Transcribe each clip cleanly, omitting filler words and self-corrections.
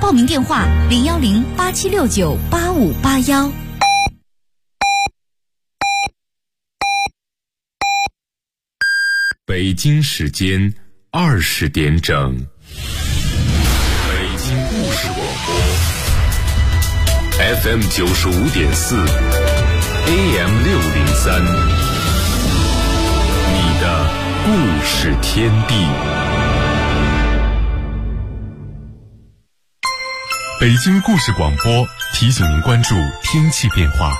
报名电话010-8769-8581。 北京时间20点整，北京故事广播 FM 95.4 AM 603，你的故事天地。北京故事广播提醒您关注天气变化。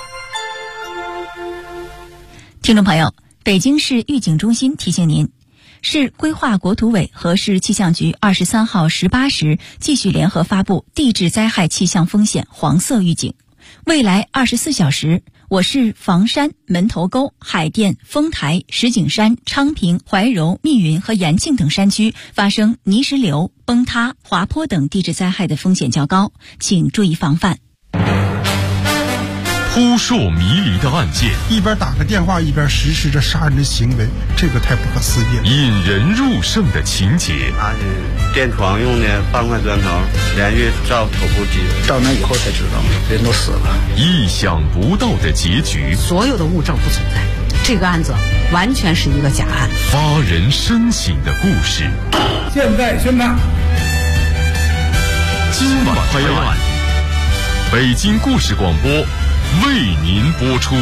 听众朋友，北京市预警中心提醒您，市规划国土委和市气象局23号18时继续联合发布地质灾害气象风险黄色预警。未来24小时，我市房山、门头沟、海淀、丰台、石景山、昌平、怀柔、密云和延庆等山区发生泥石流、崩塌、滑坡等地质灾害的风险较高，请注意防范。 扑朔迷离的案件， 一边打个电话一边实施着杀人的行为，这个太不可思议了。 引人入胜的情节， 拿是垫床用的半块砖头，连续照头部击， 到那以后才知道人都死了。 意想不到的结局， 所有的物证不存在，这个案子完全是一个假案。 发人深省的故事， 现在宣判。 今晚拍案，北京故事广播为您播出。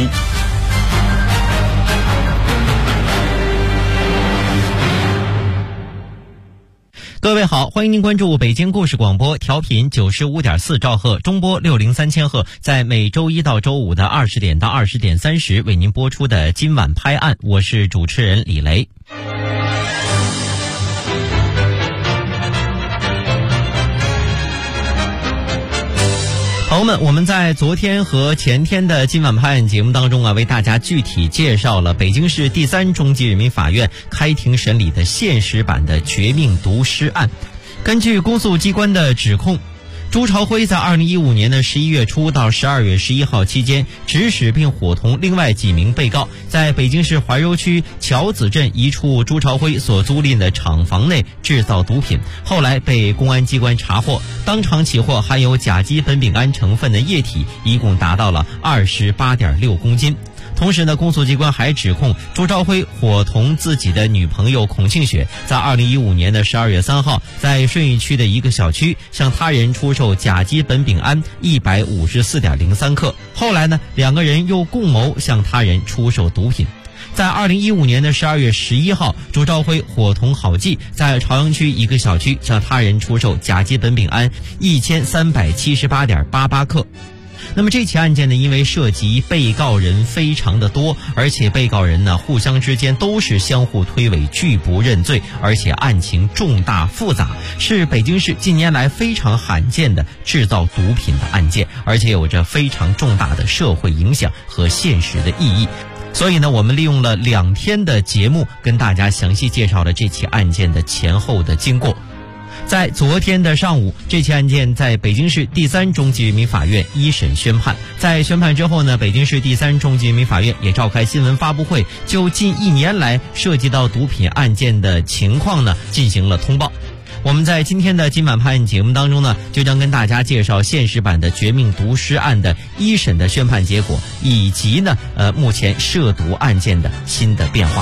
各位好，欢迎您关注北京故事广播，调频95.4兆赫，中波603千赫，在每周一到周五的20点到20点30为您播出的今晚拍案，我是主持人李雷。朋友们，我们在昨天和前天的今晚拍案节目当中为大家具体介绍了北京市第3中级人民法院开庭审理的现实版的绝命毒尸案。根据公诉机关的指控，朱朝辉在2015年的11月初到12月11号期间，指使并伙同另外几名被告，在北京市怀柔区桥子镇一处朱朝辉所租赁的厂房内制造毒品，后来被公安机关查获，当场起获含有甲基苯丙胺成分的液体，一共达到了28.6公斤。同时呢，公诉机关还指控朱朝辉伙同自己的女朋友孔庆雪，在2015年的12月3号，在顺义区的一个小区向他人出售甲基苯丙胺154.03克。后来呢，两个人又共谋向他人出售毒品。在2015年的12月11号，朱朝辉伙同郝继在朝阳区一个小区向他人出售甲基苯丙胺1378.88克。那么这起案件呢，因为涉及被告人非常的多，而且被告人呢互相之间都是相互推诿，拒不认罪，而且案情重大复杂，是北京市近年来非常罕见的制造毒品的案件，而且有着非常重大的社会影响和现实的意义。所以呢，我们利用了2天的节目，跟大家详细介绍了这起案件的前后的经过。在昨天的上午，这起案件在北京市第3中级人民法院一审宣判。在宣判之后呢，北京市第3中级人民法院也召开新闻发布会，就近1年来涉及到毒品案件的情况呢进行了通报。我们在今天的今晚拍案节目当中呢，就将跟大家介绍现实版的绝命毒尸案的一审的宣判结果，以及呢目前涉毒案件的新的变化。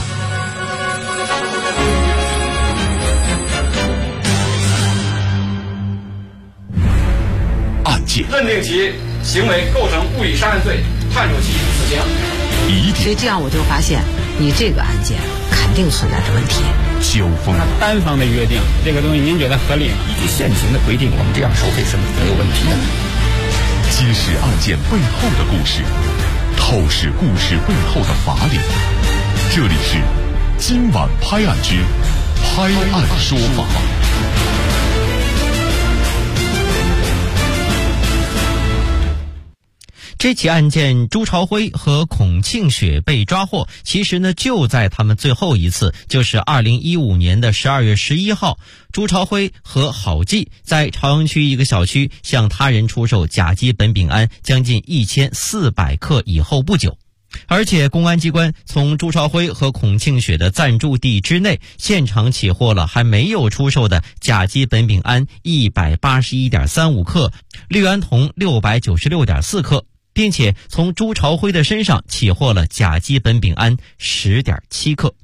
认定其行为构成故意杀人罪，判处其死刑。 所以这样我就发现，你这个案件肯定存在着问题。 纠纷， 单方的约定，这个东西您觉得合理吗？ 依据现行的规定，我们这样收费是没有问题的。 揭示案件背后的故事，透视故事背后的法理。这里是今晚拍案之拍案说法。 这起案件，朱朝辉和孔庆雪被抓获，其实呢就在他们最后一次，就是2015年的12月11号，朱朝辉和郝继在朝阳区一个小区向他人出售甲基苯丙胺将近1400克以后不久。 而且公安机关从朱朝辉和孔庆雪的暂住地之内现场起获了还没有出售的甲基苯丙胺 181.35 克、氯胺酮 696.4 克，并且从朱朝辉的身上起获了甲基苯丙胺 10.7 克。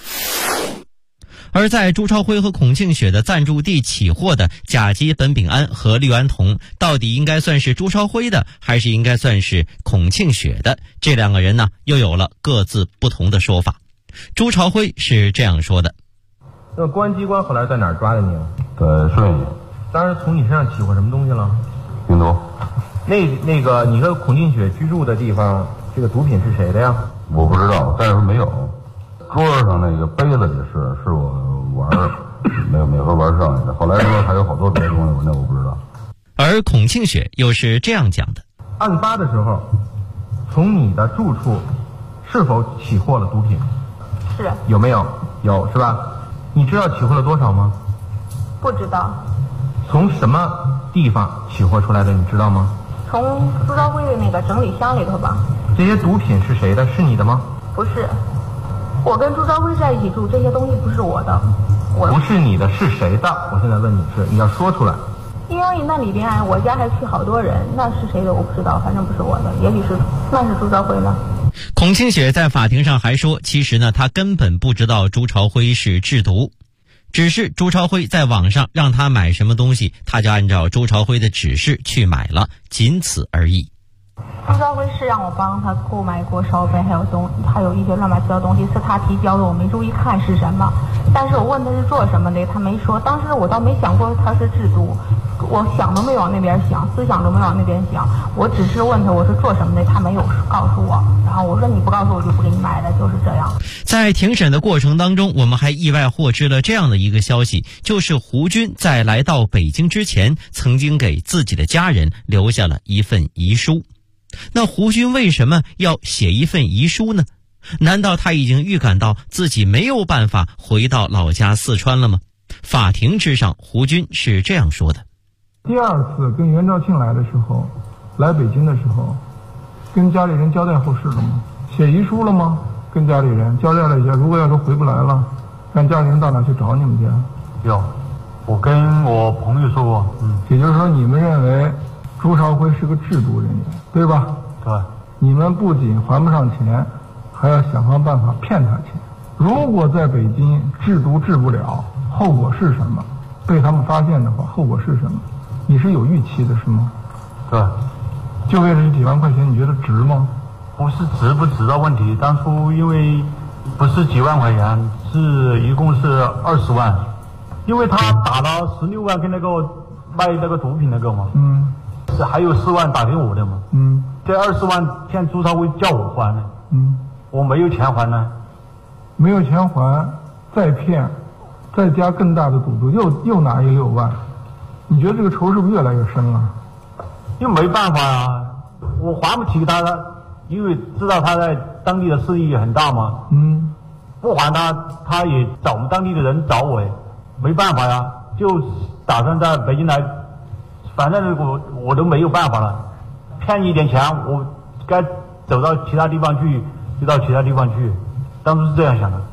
而在朱朝辉和孔庆雪的暂住地起获的甲基苯丙胺和氯胺酮，到底应该算是朱朝辉的，还是应该算是孔庆雪的？这两个人呢，又有了各自不同的说法。朱朝辉是这样说的： 那公安机关后来在哪儿抓的你？ 在顺义。 当时从你身上起获什么东西了？ 病毒。 那个你和孔庆雪居住的地方，这个毒品是谁的呀？ 我不知道，但是没有。桌上那个杯子也是我玩没法玩剩下的。后来说还有好多别的东西，那我不知道。 而孔庆雪又是这样讲的： 案发的时候，从你的住处是否起获了毒品？ 是。 有没有？有，是吧？你知道起获了多少吗？ 不知道。 从什么地方起获出来的？你知道吗？ 从朱朝辉的那个整理箱里头吧。 这些毒品是谁的？是你的吗？ 不是。我跟朱朝辉在一起住，这些东西不是我的。 不是你的，是谁的？我现在问你你要说出来。 因为那里边我家还去好多人，那是谁的我不知道，反正不是我的，也许是那是朱朝辉的。 孔庆雪在法庭上还说，其实呢，他根本不知道朱朝辉是制毒，只是朱朝辉在网上让他买什么东西，他就按照朱朝辉的指示去买了，仅此而已。 朱朝辉是让我帮他购买锅烧杯，还有一些乱七八糟东西，是他提交的，我没注意看是什么。但是我问他是做什么的，他没说。当时我倒没想过他是制毒，我想都没往那边想，思想都没往那边想。我只是问他我是做什么的，他没有告诉我。然后我说你不告诉我就不给你买了，就是这样。 在庭审的过程当中，我们还意外获知了这样的一个消息，就是胡军在来到北京之前，曾经给自己的家人留下了一份遗书。那胡军为什么要写一份遗书呢？难道他已经预感到自己没有办法回到老家四川了吗？法庭之上，胡军是这样说的： 第二次跟袁兆庆来的时候，来北京的时候，跟家里人交代后事了吗？写遗书了吗？跟家里人交代了一下，如果要是回不来了，让家里人到哪去找你们去？ 有，我跟我朋友说过。 也就是说，你们认为朱朝辉是个制毒人员，对吧？ 对。 你们不仅还不上钱，还要想方办法骗他钱。如果在北京制毒治不了，后果是什么？被他们发现的话，后果是什么？你是有预期的是吗？ 对。 就为了这几万块钱，你觉得值吗？ 不是值不值的问题，当初因为不是几万块钱，一共是20万，因为他打了16万跟那个卖那个毒品那个嘛。还有4万打给我的嘛。这20万骗朱朝辉叫我还呢。我没有钱还呢。 没有钱还，再骗，再加更大的赌注，又拿6万，你觉得这个仇是不是越来越深了？ 又没办法啊，我还不起他了，因为知道他在当地的势力也很大嘛。不还他也找我们当地的人找我，没办法呀，就打算在北京来，反正我都没有办法了，骗你一点钱，我该走到其他地方去就到其他地方去，当初是这样想的。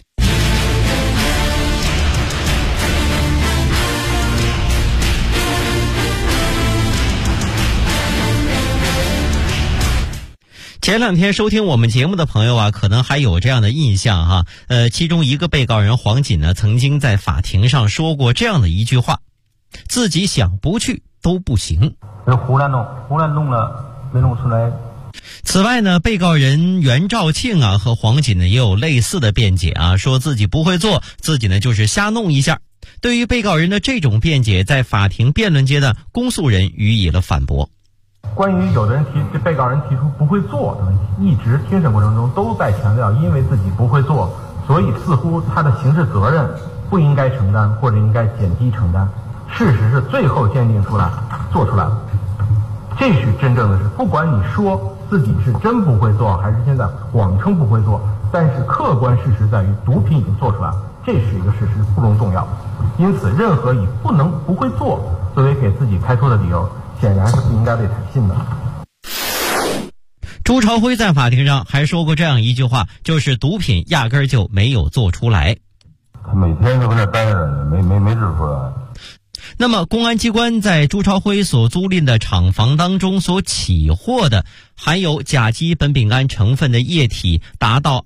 前两天收听我们节目的朋友啊，可能还有这样的印象哈。其中一个被告人黄锦呢，曾经在法庭上说过这样的一句话：自己想不去都不行。 胡乱弄了，没弄出来。 此外呢，被告人袁兆庆啊和黄锦呢也有类似的辩解啊，说自己不会做，自己呢就是瞎弄一下。对于被告人的这种辩解，在法庭辩论阶段，公诉人予以了反驳。 关于有的人被告人提出不会做的问题，一直庭审过程中都在强调，因为自己不会做，所以似乎他的刑事责任不应该承担，或者应该减低承担。事实是最后鉴定出来，做出来了。这是真正的是，不管你说自己是真不会做，还是现在谎称不会做，但是客观事实在于毒品已经做出来了，这是一个事实，不容动摇。因此，任何以不会做作为给自己开脱的理由，显然是不应该被采信的。 朱朝辉在法庭上还说过这样一句话，就是毒品压根儿就没有做出来。 他每天都在那待着呢，没制出来。 那么公安机关在朱朝辉所租赁的厂房当中所起获的含有甲基苯丙胺成分的液体达到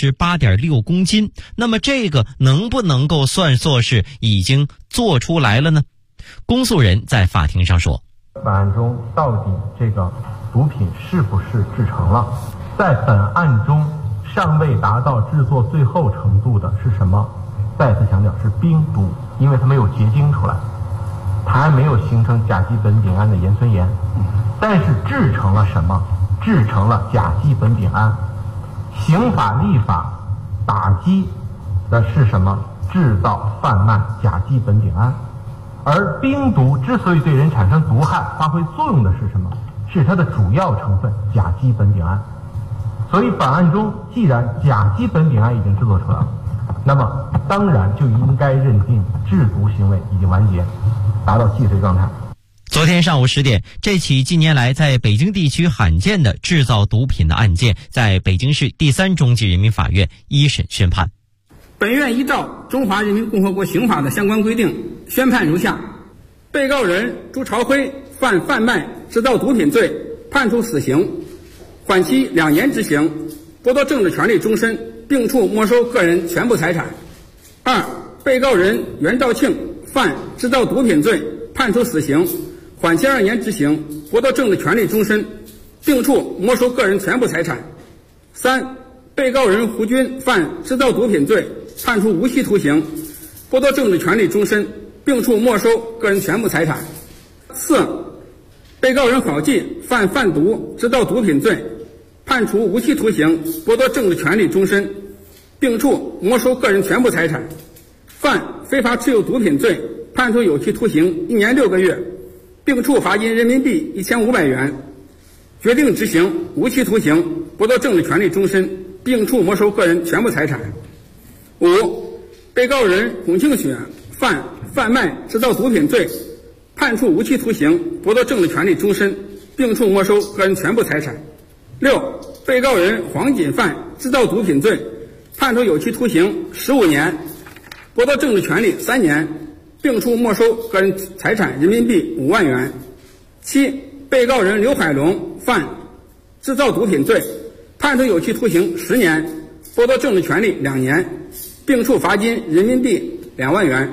28.6 公斤，那么这个能不能够算作是已经做出来了呢？公诉人在法庭上说， 本案中到底这个毒品是不是制成了？在本案中尚未达到制作最后程度的是什么？再次强调是冰毒，因为它没有结晶出来，它还没有形成甲基苯丙胺的盐酸盐。但是制成了什么？制成了甲基苯丙胺。刑法立法打击的是什么？制造贩卖甲基苯丙胺。而冰毒之所以对人产生毒害，发挥作用的是什么？是它的主要成分甲基苯丙胺。所以本案中既然甲基苯丙胺已经制作出来了，那么当然就应该认定制毒行为已经完结，达到既遂状态。 昨天上午10点，这起近年来在北京地区罕见的制造毒品的案件，在北京市第3中级人民法院一审宣判。 本院依照《中华人民共和国刑法》的相关规定，宣判如下：被告人朱朝辉犯贩卖、制造毒品罪，判处死刑，缓期2年执行，剥夺政治权利终身，并处没收个人全部财产。2. 被告人袁兆庆犯制造毒品罪，判处死刑，缓期2年执行，剥夺政治权利终身，并处没收个人全部财产。3. 被告人胡军犯制造毒品罪，判处无期徒刑，剥夺政治权利终身，并处没收个人全部财产。4. 被告人郝继犯贩毒、制造毒品罪，判处无期徒刑，剥夺政治权利终身，并处没收个人全部财产。犯非法持有毒品罪，判处有期徒刑1年6个月，并处罚金人民币1500元，决定执行无期徒刑，剥夺政治权利终身，并处没收个人全部财产。5. 被告人孔庆雪犯贩卖、制造毒品罪，判处无期徒刑，剥夺政治权利终身，并处没收个人全部财产。6. 被告人黄锦犯制造毒品罪，判处有期徒刑15年，剥夺政治权利3年，并处没收个人财产人民币5万元。7. 被告人刘海龙犯制造毒品罪，判处有期徒刑10年，剥夺政治权利2年，并处罚金人民币2万元。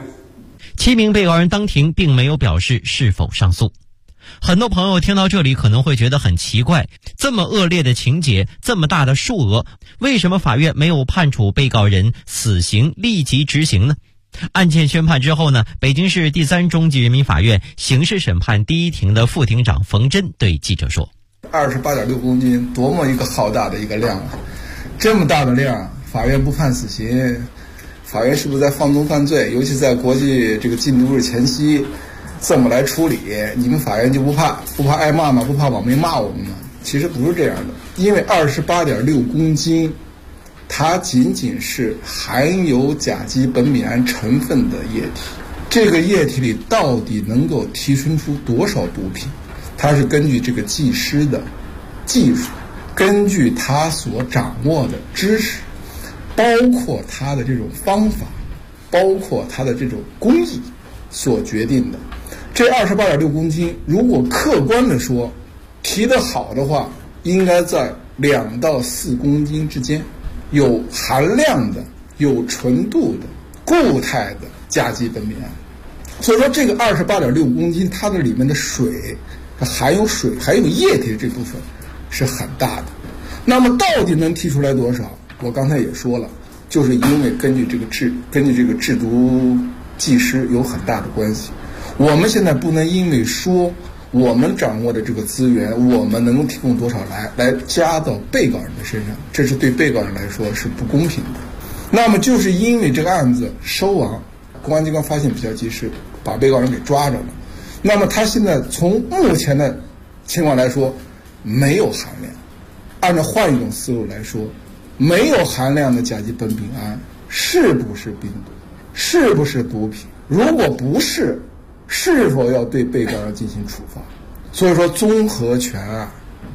7名被告人当庭并没有表示是否上诉。很多朋友听到这里可能会觉得很奇怪，这么恶劣的情节，这么大的数额，为什么法院没有判处被告人死刑立即执行呢？案件宣判之后呢，北京市第3中级人民法院刑事审判第1庭的副庭长冯真对记者说 ：28.6公斤，多么一个浩大的一个量啊！这么大的量，法院不判死刑，法院是不是在放纵犯罪？尤其在国际这个禁毒日前夕，这么来处理，你们法院就不怕挨骂吗？不怕网民骂我们吗？其实不是这样的，因为28.6公斤，它仅仅是含有甲基苯丙胺成分的液体。这个液体里到底能够提纯出多少毒品？它是根据这个技师的技术，根据他所掌握的知识，包括他的这种方法，包括他的这种工艺所决定的。这28.6公斤，如果客观的说，提得好的话，应该在2到4公斤之间，有含量的、有纯度的、固态的甲基苯丙胺。所以说，这个28.6公斤，它的里面的水，含有液体的这部分是很大的。那么到底能提出来多少？我刚才也说了，就是因为根据这个制毒技师有很大的关系。我们现在不能因为说我们掌握的这个资源，我们能够提供多少来加到被告人的身上，这是对被告人来说是不公平的。那么就是因为这个案子收网，公安机关发现比较及时，把被告人给抓着了。那么他现在从目前的情况来说，没有含量。按照换一种思路来说，没有含量的甲基苯丙胺是不是冰毒？是不是毒品？如果不是，是否要对被告人进行处罚？所以说综合权啊，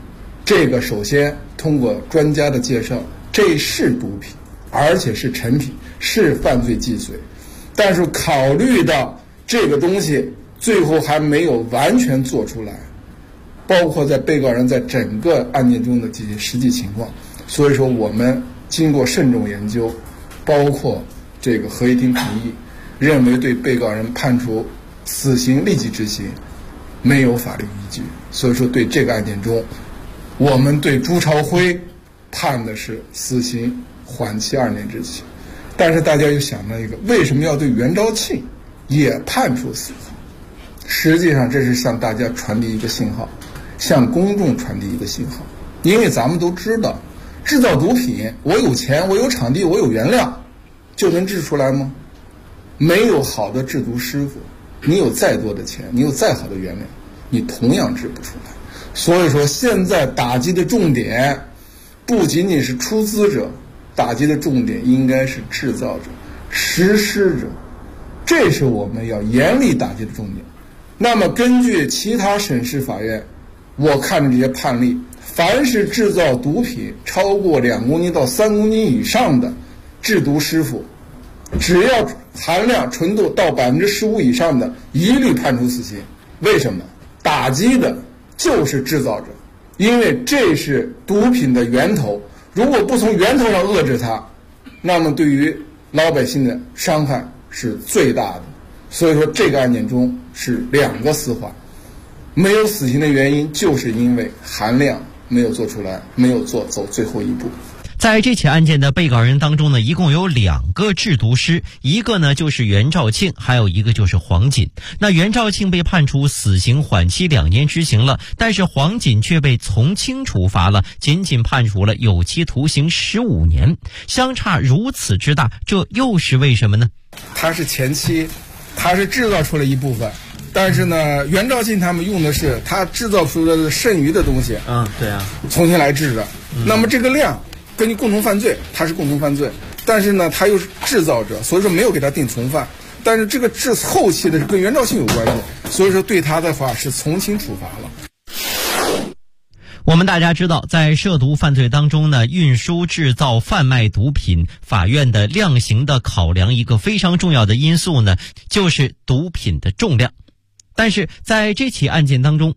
这个首先通过专家的介绍，这是毒品，而且是陈品，是犯罪既遂。但是考虑到这个东西最后还没有完全做出来，包括在被告人在整个案件中的这些实际情况，所以说我们经过慎重研究，包括这个合议庭评议，认为对被告人判处死刑立即执行没有法律依据。所以说对这个案件中，我们对朱朝辉判的是死刑缓期2年执行。但是大家又想到一个，为什么要对袁昭庆也判处死刑？实际上这是向大家传递一个信号，向公众传递一个信号。因为咱们都知道，制造毒品，我有钱，我有场地，我有原料，就能制出来吗？没有好的制毒师傅，你有再多的钱，你有再好的原料，你同样制不出来。所以说现在打击的重点不仅仅是出资者，打击的重点应该是制造者、实施者，这是我们要严厉打击的重点。那么根据其他省市法院我看的这些判例，凡是制造毒品超过2公斤到3公斤以上的制毒师傅，只要含量纯度到15%以上的，一律判处死刑。为什么？打击的就是制造者，因为这是毒品的源头，如果不从源头上遏制它，那么对于老百姓的伤害是最大的。所以说这个案件中是2个死缓，没有死刑的原因就是因为含量没有做出来，没有走最后一步。 在这起案件的被告人当中呢，一共有2个制毒师，一个呢就是袁兆庆，还有一个就是黄锦。那袁兆庆被判处死刑缓期2年执行了，但是黄锦却被从轻处罚了，仅仅判处了有期徒刑15年，相差如此之大，这又是为什么呢？ 他是前期，他是制造出了一部分，但是呢，袁兆庆他们用的是他制造出的剩余的东西， 对啊， 重新来制的。那么这个量根据共同犯罪，他是共同犯罪，但是呢，他又是制造者，所以说没有给他定从犯。但是这个后期的跟袁兆庆有关系，所以说对他的话是从轻处罚了。 我们大家知道，在涉毒犯罪当中呢，运输、制造、贩卖毒品，法院的量刑的考量一个非常重要的因素呢，就是毒品的重量。但是在这起案件当中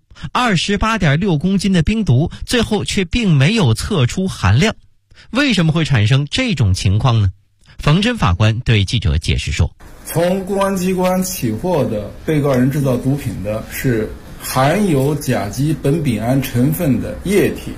，28.6公斤的冰毒最后却并没有测出含量，为什么会产生这种情况呢？冯真法官对记者解释说， 从公安机关起获的被告人制造毒品的是含有甲基苯丙胺成分的液体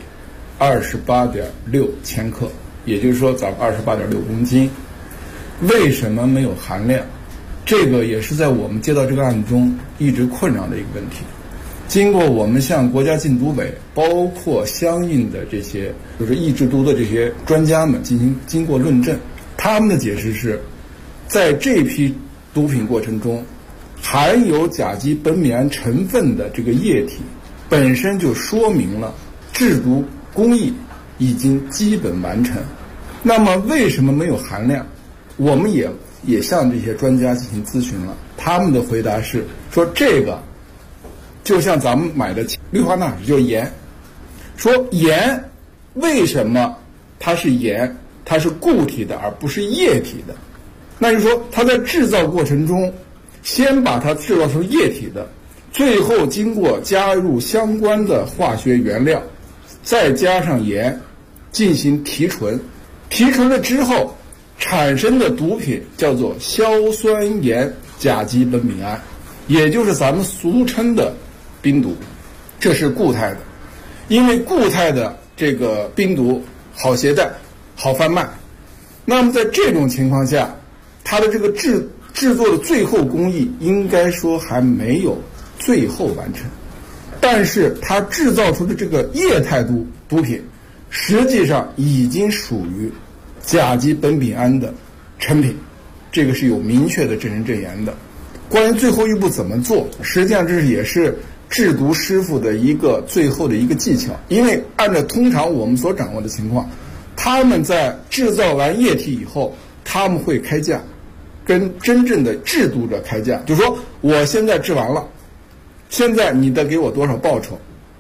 28.6千克，也就是说咱们28.6公斤。为什么没有含量？这个也是在我们接到这个案子中一直困扰的一个问题。经过我们向国家禁毒委包括相应的这些就是抑制毒的这些专家们经过论证，他们的解释是，在这批毒品过程中，含有甲基苯丙胺成分的这个液体本身就说明了制毒工艺已经基本完成。那么为什么没有含量？我们也向这些专家进行咨询了，他们的回答是说，这个就像咱们买的氯化钠酯，就是盐。说盐为什么它是盐，它是固体的而不是液体的？那就是说它在制造过程中先把它制造成液体的，最后经过加入相关的化学原料，再加上盐进行提纯，提纯了之后产生的毒品叫做硝酸盐甲基苯丙胺，也就是咱们俗称的冰毒。这是固态的，因为固态的这个冰毒好携带好贩卖，那么在这种情况下，它的这个制作的最后工艺应该说还没有最后完成，但是它制造出的这个液态毒品实际上已经属于甲基苯丙胺的成品，这个是有明确的证人证言的。关于最后一步怎么做，实际上这也是制毒师傅的一个最后的一个技巧。因为按照通常我们所掌握的情况，他们在制造完液体以后，他们会开价，跟真正的制毒者开价，就是说我现在制完了，现在你得给我多少报酬，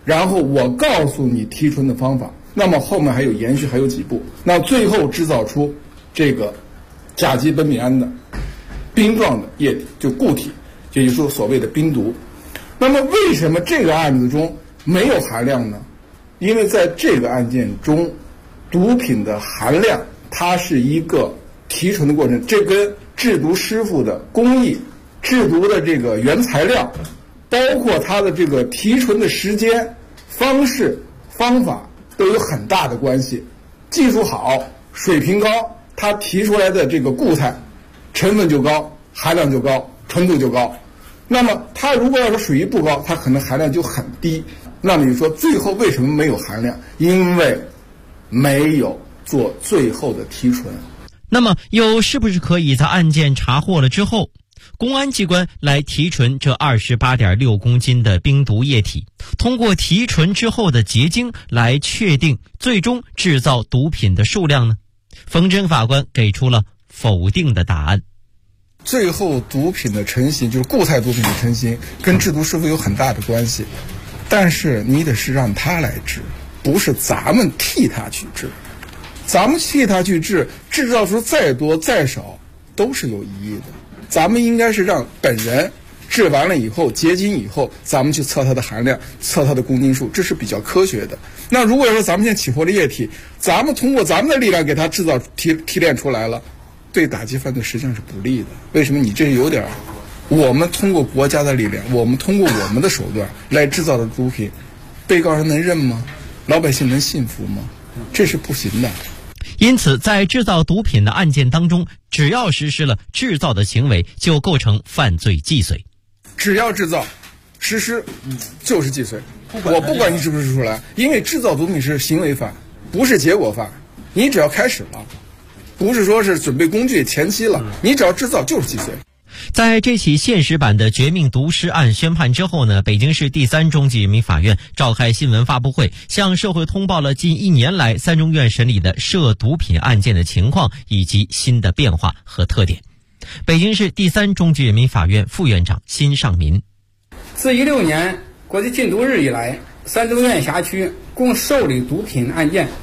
然后我告诉你提纯的方法，那么后面还有延续，还有几步，那最后制造出这个甲基苯丙胺的冰状的液体，就固体，也就是说所谓的冰毒。那么为什么这个案子中没有含量呢？因为在这个案件中，毒品的含量它是一个提纯的过程，这跟制毒师傅的工艺、制毒的这个原材料，包括它的这个提纯的时间、方式、方法都有很大的关系。技术好、水平高，它提出来的这个固态成分就高，含量就高，纯度就高。那么它如果要是水域不高，它可能含量就很低。那么你说最后为什么没有含量？因为没有做最后的提纯。 那么又是不是可以在案件查获了之后，公安机关来提纯这28.6公斤的冰毒液体，通过提纯之后的结晶来确定最终制造毒品的数量呢？冯真法官给出了否定的答案。 最后毒品的成型，就是固态毒品的成型，跟制毒师傅有很大的关系，但是你得是让他来制，不是咱们替他去制。咱们替他去制，制造出再多再少都是有意义的。咱们应该是让本人制完了以后，结晶以后，咱们去测它的含量，测它的公斤数，这是比较科学的。那如果说咱们现在起获的液体，咱们通过咱们的力量给它制造提炼出来了，对打击犯罪实际上是不利的。为什么？你这有点我们通过国家的力量，我们通过我们的手段来制造的毒品，被告人能认吗？老百姓能信服吗？这是不行的。 因此在制造毒品的案件当中，只要实施了制造的行为，就构成犯罪既遂。 只要制造实施就是既遂，我不管你制不制出来，因为制造毒品是行为犯，不是结果犯。你只要开始了，不是说是准备工具前期了，你只要制造就是既遂。 在这起现实版的绝命毒师案宣判之后呢，北京市第3中级人民法院召开新闻发布会，向社会通报了近1年来3中院审理的涉毒品案件的情况以及新的变化和特点。北京市第3中级人民法院副院长辛尚民： 自16年国际禁毒日以来，3中院辖区共受理毒品案件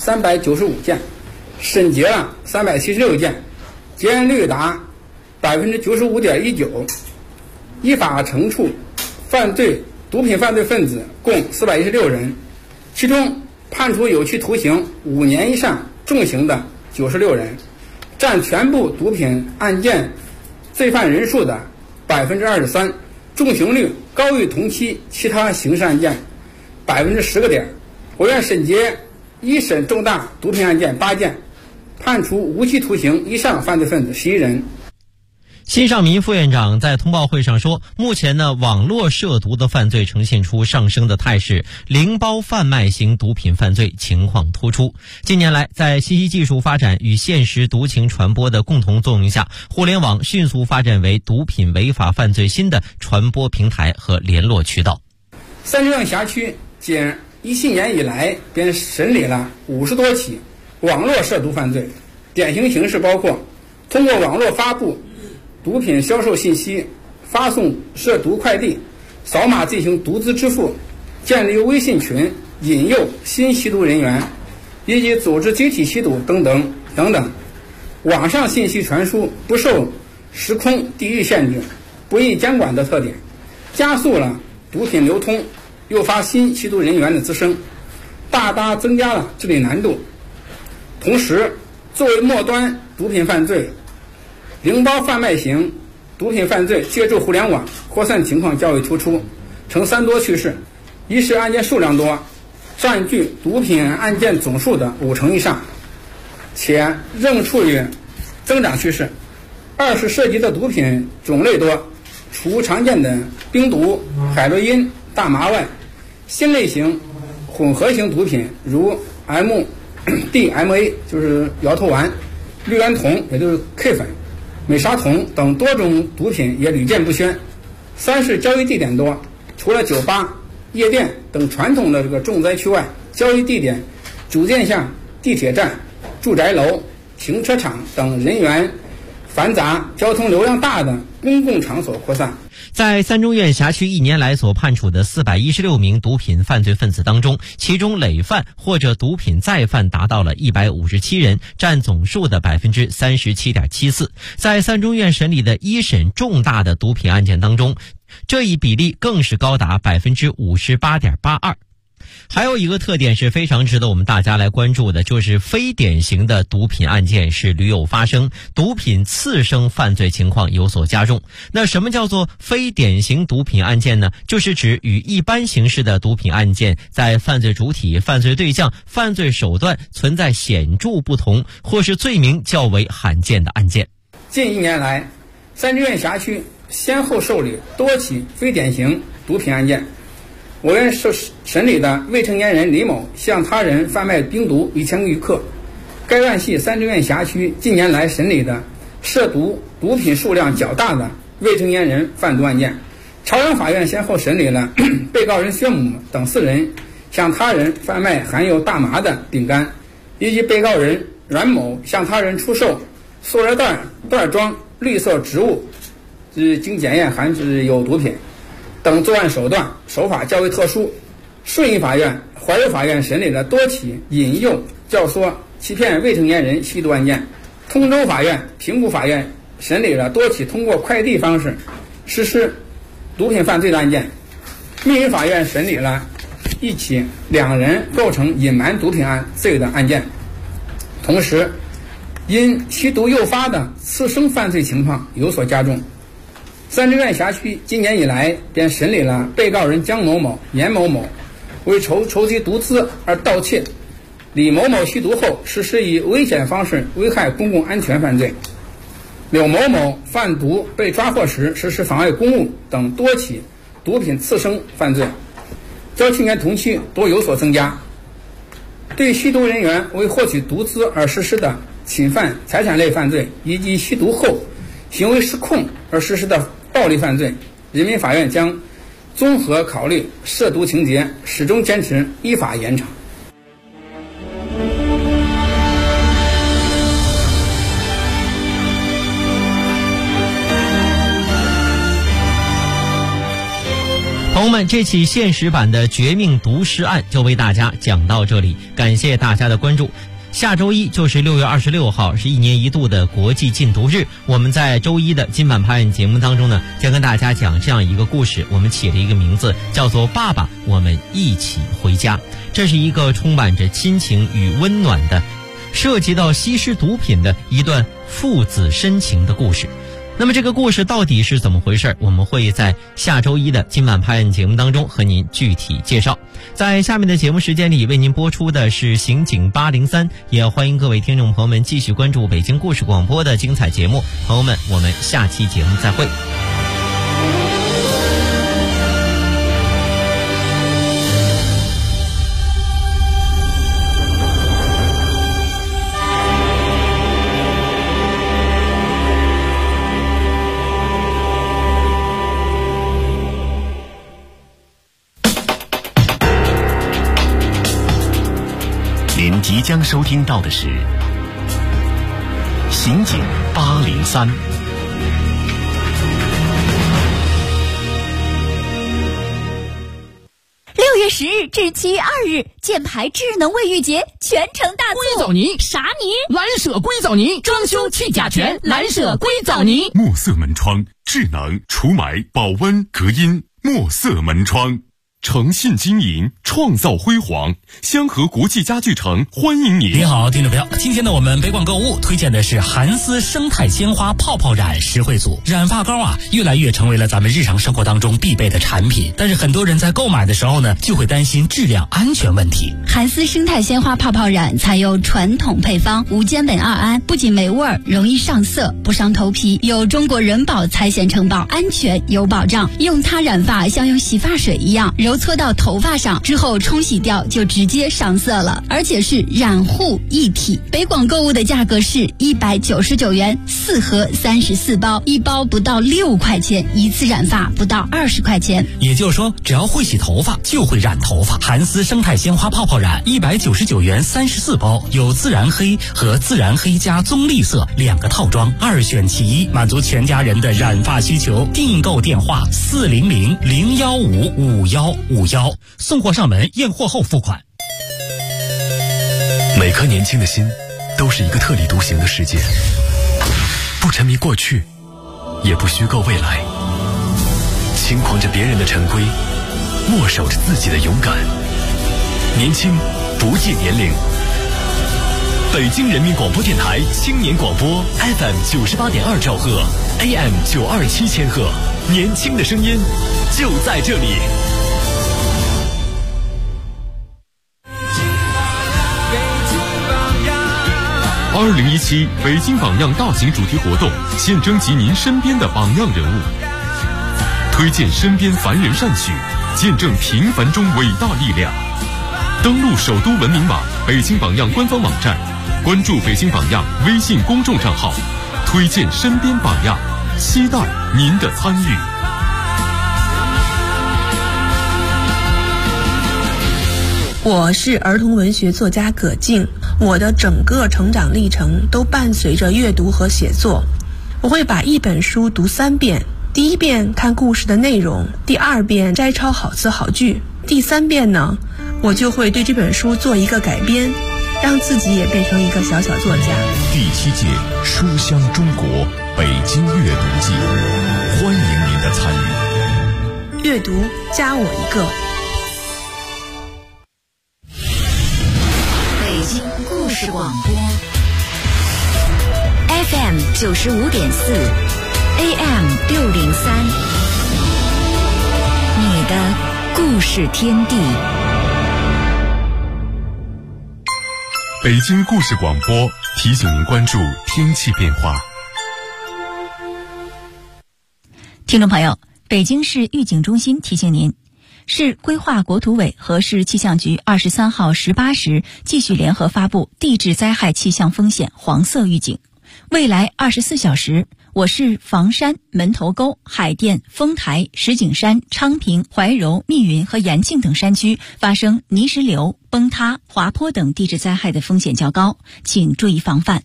395件，审结了376件，结案率达95.19%，依法惩处毒品犯罪分子共416人，其中判处有期徒刑5年以上重刑的96人，占全部毒品案件罪犯人数的23%，重刑率高于同期其他刑事案件10个点。我院审结一审重大毒品案件8件，判处无期徒刑以上犯罪分子11人。 辛尚民副院长在通报会上说，目前呢，网络涉毒的犯罪呈现出上升的态势，零包贩卖型毒品犯罪情况突出。近年来，在信息技术发展与现实毒情传播的共同作用下，互联网迅速发展为毒品违法犯罪新的传播平台和联络渠道。 3中院辖区仅17年以来便审理了50多起网络涉毒犯罪，典型形式包括通过网络发布毒品销售信息、发送涉毒快递、扫码进行毒资支付、建立微信群、引诱新吸毒人员，以及组织集体吸毒等等。网上信息传输不受时空地域限制、不易监管的特点，加速了毒品流通，诱发新吸毒人员的滋生，大大增加了治理难度。同时，作为末端毒品犯罪，零包贩卖型毒品犯罪借助互联网扩散情况较为突出，呈3多趋势。一是案件数量多，占据毒品案件总数的50%以上，且仍处于增长趋势；二是涉及的毒品种类多，除常见的冰毒、海洛因、大麻外，新类型混合型毒品如 MDMA 就是摇头丸、氯胺酮也就是 K 粉、美沙酮等多种毒品也屡见不鲜。三是交易地点多，除了酒吧、夜店等传统的重灾区外，交易地点逐渐向地铁站、住宅楼、停车场等人员繁杂、交通流量大的公共场所扩散。 在三中院辖区1年来所判处的416名毒品犯罪分子当中，其中累犯或者毒品再犯达到了157人，占总数的 37.74%。在三中院审理的一审重大的毒品案件当中，这一比例更是高达 58.82%。还有一个特点是非常值得我们大家来关注的，就是非典型的毒品案件是屡有发生，毒品次生犯罪情况有所加重。那什么叫做非典型毒品案件呢？就是指与一般形式的毒品案件在犯罪主体、犯罪对象、犯罪手段存在显著不同，或是罪名较为罕见的案件。 近1年来，三中院辖区先后受理多起非典型毒品案件。我院审理的未成年人李某向他人贩卖冰毒1000余克，该案系三中院辖区近年来审理的涉毒品数量较大的未成年人贩毒案件。朝阳法院先后审理了被告人薛某等4人向他人贩卖含有大麻的饼干，以及被告人阮某向他人出售塑料袋装绿色植物，经检验含有毒品等作案手法较为特殊。顺义法院、怀柔法院审理了多起引诱、教唆、欺骗未成年人吸毒案件。通州法院、平谷法院审理了多起通过快递方式实施毒品犯罪的案件。密云法院审理了一起2人构成隐瞒毒品罪的案件。同时，因吸毒诱发的次生犯罪情况有所加重。三中院辖区今年以来便审理了被告人姜某某、严某某为筹集毒资而盗窃，李某某吸毒后实施以危险方式危害公共安全犯罪，柳某某贩毒被抓获时实施妨碍公务等多起毒品次生犯罪，较去年同期都有所增加。对吸毒人员为获取毒资而实施的侵犯财产类犯罪，以及吸毒后行为失控而实施的暴力犯罪，人民法院将综合考虑涉毒情节，始终坚持依法严惩。 朋友们，这起现实版的绝命毒尸案就为大家讲到这里，感谢大家的关注。下周一就是6月26号，是1年1度的国际禁毒日。我们在周一的今晚拍案节目当中呢，将跟大家讲这样一个故事，我们起了一个名字，叫做《爸爸，我们一起回家》。这是一个充满着亲情与温暖的，涉及到吸食毒品的一段父子深情的故事。那么这个故事到底是怎么回事？我们会在下周一的今晚拍案节目当中和您具体介绍。在下面的节目时间里为您播出的是刑警803，也欢迎各位听众朋友们继续关注北京故事广播的精彩节目。朋友们，我们下期节目再会。 您即将收听到的是刑警803。 6月10日至7月2日，箭牌智能卫浴节全程大促。 硅藻泥啥泥？蓝舍硅藻泥，装修去甲醛，蓝舍硅藻泥。 墨色门窗，智能除霾、保温、隔音。墨色门窗。诚信经营，创造辉煌。香河国际家具城欢迎您。 您好，听众朋友，今天呢，我们北广购物推荐的是韩丝生态鲜花泡泡染实惠组。染发膏啊，越来越成为了咱们日常生活当中必备的产品，但是很多人在购买的时候呢，就会担心质量安全问题。 韩丝生态鲜花泡泡染采用传统配方无间苯2胺，不仅没味儿，容易上色，不伤头皮，有中国人保财险承保，安全有保障。用它染发像用洗发水一样，柔油搓到头发上之后冲洗掉就直接上色了，而且是染护一体。北广购物的价格是199元，4盒34包，1包不到6块钱，一次染发不到20块钱。 也就是说，只要会洗头发就会染头发。韩丝生态鲜花泡泡染199元34包，有自然黑和自然黑加棕栗色2个套装，2选其一，满足全家人的染发需求。订购电话400-015-5151，送货上门，验货后付款。 每颗年轻的心都是一个特立独行的世界，不沉迷过去，也不虚构未来，轻狂着别人的陈规，默守着自己的勇敢。年轻不计年龄。北京人民广播电台青年广播 FM 98.2兆赫 AM 927千赫，年轻的声音就在这里。2017北京榜样大型主题活动，现征集您身边的榜样人物，推荐身边凡人善举，见证平凡中伟大力量。登录首都文明网北京榜样官方网站，关注北京榜样微信公众账号，推荐身边榜样，期待您的参与。 我是儿童文学作家葛静，我的整个成长历程都伴随着阅读和写作。我会把一本书读3遍，第1遍看故事的内容，第2遍摘抄好词好句，第3遍呢，我就会对这本书做一个改编，让自己也变成一个小小作家。 第7届书香中国北京阅读季，欢迎您的参与。 阅读加我一个。 北京故事广播 FM 95.4 AM 603，你的故事天地。 北京故事广播提醒您关注天气变化。 听众朋友，北京市预警中心提醒您，市规划国土委和市气象局23号18时继续联合发布地质灾害气象风险黄色预警。未来24小时，我市房山、门头沟、海淀、丰台、石景山、昌平、怀柔、密云和延庆等山区发生泥石流、崩塌、滑坡等地质灾害的风险较高，请注意防范。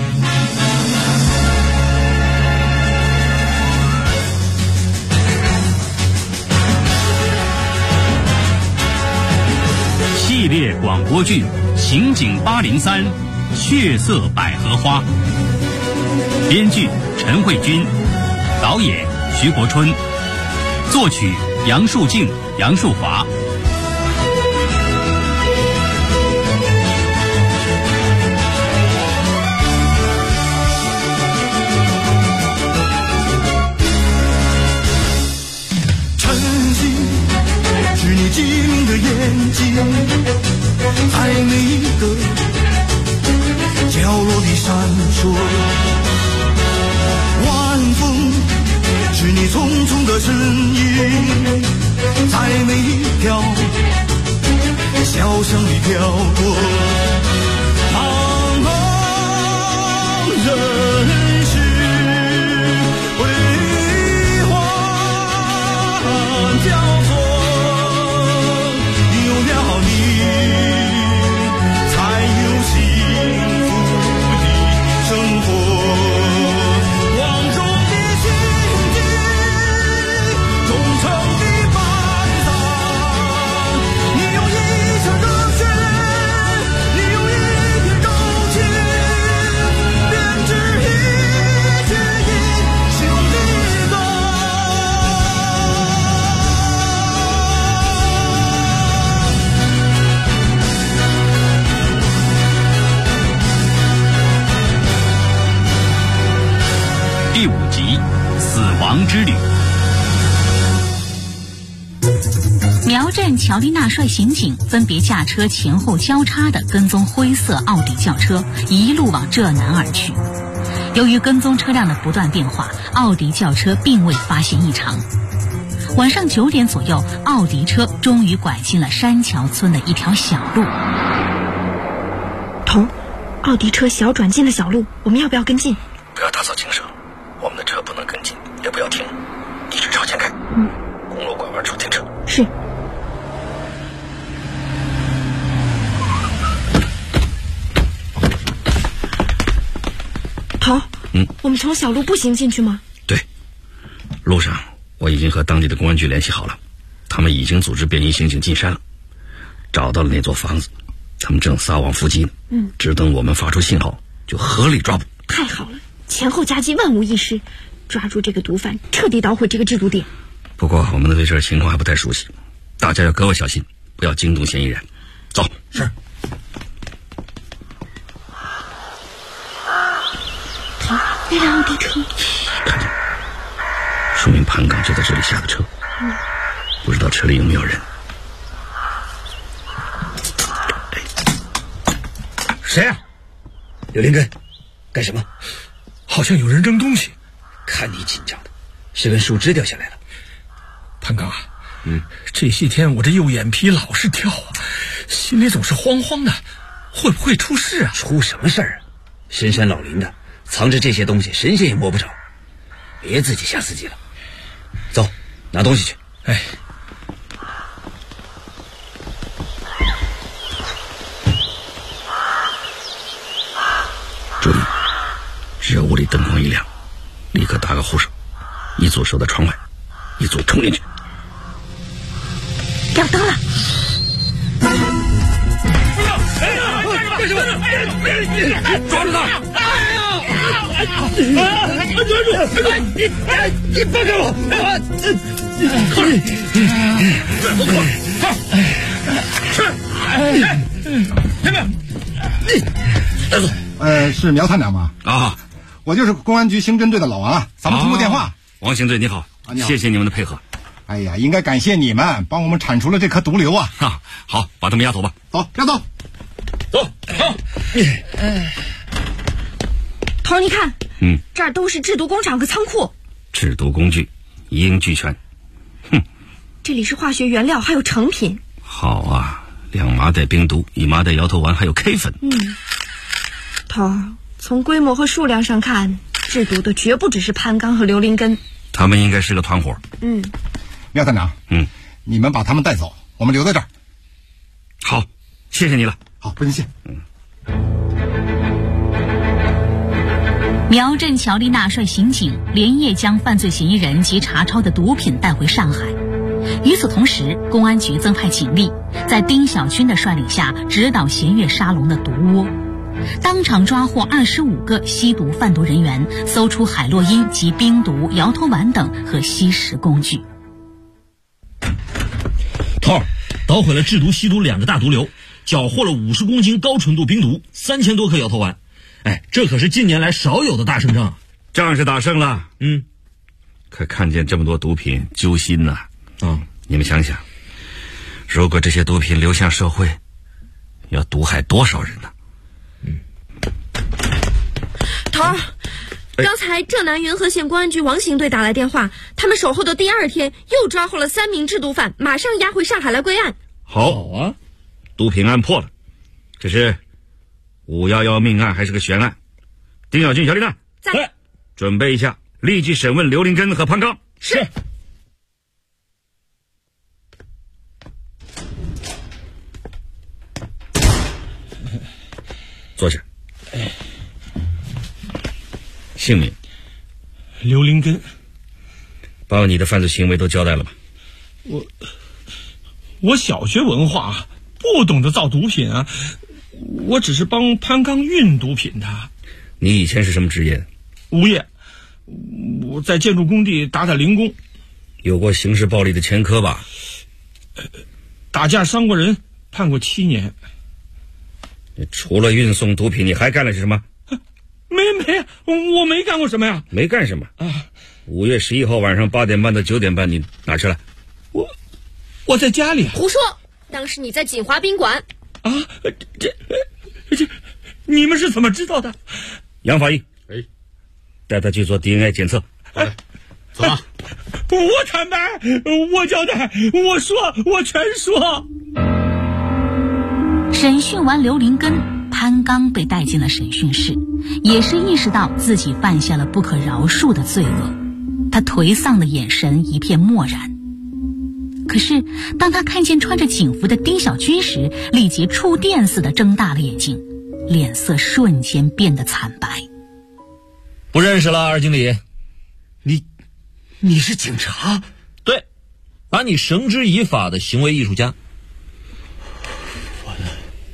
系列广播剧《刑警803》，血色百合花。编剧陈慧君，导演徐国春，作曲杨树静、杨树华。 晨曦是你晶莹的眼睛，在每一个角落里闪烁。晚风是你匆匆的身影，在每一条小巷里飘过。茫茫人世辉煌交错，有了你才有幸福的生活。 第5集《死亡之旅》。 苗镇乔丽娜率刑警分别驾车前后交叉地跟踪灰色奥迪轿车，一路往浙南而去。由于跟踪车辆的不断变化，奥迪轿车并未发现异常。 晚上9点左右，奥迪车终于拐进了山桥村的一条小路。 彤，奥迪车小转进了小路，我们要不要跟进？ 不要打草惊蛇，我们的车不能跟进，也不要停，一直朝前开。公路拐弯处停车。 是。彤，我们从小路步行进去吗？ 对，路上我已经和当地的公安局联系好了，他们已经组织便衣刑警进山了，找到了那座房子，他们正撒网伏击呢。只等我们发出信号，就合力抓捕。 太好了，前后夹击，万无一失，抓住这个毒贩，彻底捣毁这个制毒点。 不过我们对这情况还不太熟悉，大家要格外小心，不要惊动嫌疑人。走。是。 那辆奥迪车， 看见，说明潘刚就在这里下的车。不知道车里有没有人。 谁啊？刘林根，干什么？好像有人扔东西。看你紧张的，是根树枝掉下来了。潘刚啊，这些天我这右眼皮老是跳啊，心里总是慌慌的，会不会出事啊？ 出什么事儿啊？深山老林的，藏着这些东西，神仙也摸不着。别自己吓自己了。走，拿东西去。 哎。 注意，只要屋里灯光一亮，立刻打个护手，一组守在窗外，一组冲进去。 亮灯了！ 干什么？抓住他！抓住！你放开我！前面，是苗探长吗？ 啊， 我就是公安局刑侦队的老王啊，咱们通过电话。 王刑队你好，谢谢你们的配合。 哎呀，应该感谢你们帮我们铲除了这颗毒瘤啊！ 好，把他们押走吧。 走，押走。 走。 头儿，你看，这儿都是制毒工厂和仓库， 制毒工具一应俱全。 这里是化学原料，还有成品。 好啊，2麻袋冰毒，1麻袋摇头丸，还有 K 粉。 头儿，从规模和数量上看，制毒的绝不只是潘刚和刘林根， 他们应该是个团伙。 苗探长，你们把他们带走，我们留在这儿。 好，谢谢你了。 好，不用谢。 苗镇乔丽娜率刑警连夜将犯罪嫌疑人及查抄的毒品带回上海。与此同时，公安局增派警力，在丁小军的率领下指导弦月沙龙的毒窝，当场抓获25个吸毒贩毒人员，搜出海洛因及冰毒、摇头丸等和吸食工具。 头儿，捣毁了制毒、吸毒2个大毒瘤，缴获了50公斤高纯度冰毒，3000多颗摇头丸。这可是近年来少有的大胜仗。 仗是打胜了，可看见这么多毒品，揪心呐。你们想想，如果这些毒品流向社会，要毒害多少人呢？ 头儿，刚才浙南云和县公安局王刑队打来电话，他们守候的第2天又抓获了3名制毒犯，马上押回上海来归案。 好啊，毒品案破了。可是511命案还是个悬案。丁小军、小丽娜在， 准备一下，立即审问刘林根和潘刚。 是。 坐下。姓名？ 刘林根。 把你的犯罪行为都交代了吧？ 我小学文化，不懂得造毒品啊，我只是帮潘刚运毒品的。 你以前是什么职业？ 无业，我在建筑工地打零工。 有过刑事暴力的前科吧？ 打架伤过人，判过7年。 除了运送毒品，你还干了什么？ 没，我没干过什么呀。 没干什么啊？5月11号晚上8点半到9点半，你哪去了？ 我在家里。 胡说！当时你在锦华宾馆。 啊，这，你们是怎么知道的？ 杨法医，带他去做 DNA 检测。 走吧。 我坦白，我交代，我说，我全说。 审讯完刘林根，潘刚被带进了审讯室，也是意识到自己犯下了不可饶恕的罪恶，他颓丧的眼神一片漠然。可是当他看见穿着警服的丁小军时，立即触电似的睁大了眼睛，脸色瞬间变得惨白。 不认识了，二经理。 你是警察？ 对，把你绳之以法的行为艺术家。 完了，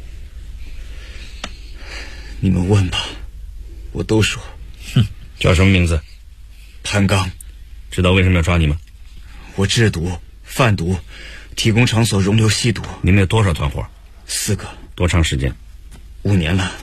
你们问吧，我都说。 哼，叫什么名字？ 潘刚。 知道为什么要抓你吗？ 我制毒、贩毒、提供场所容留吸毒。 你们有多少团伙 ？4个。 多长时间 ？5年了。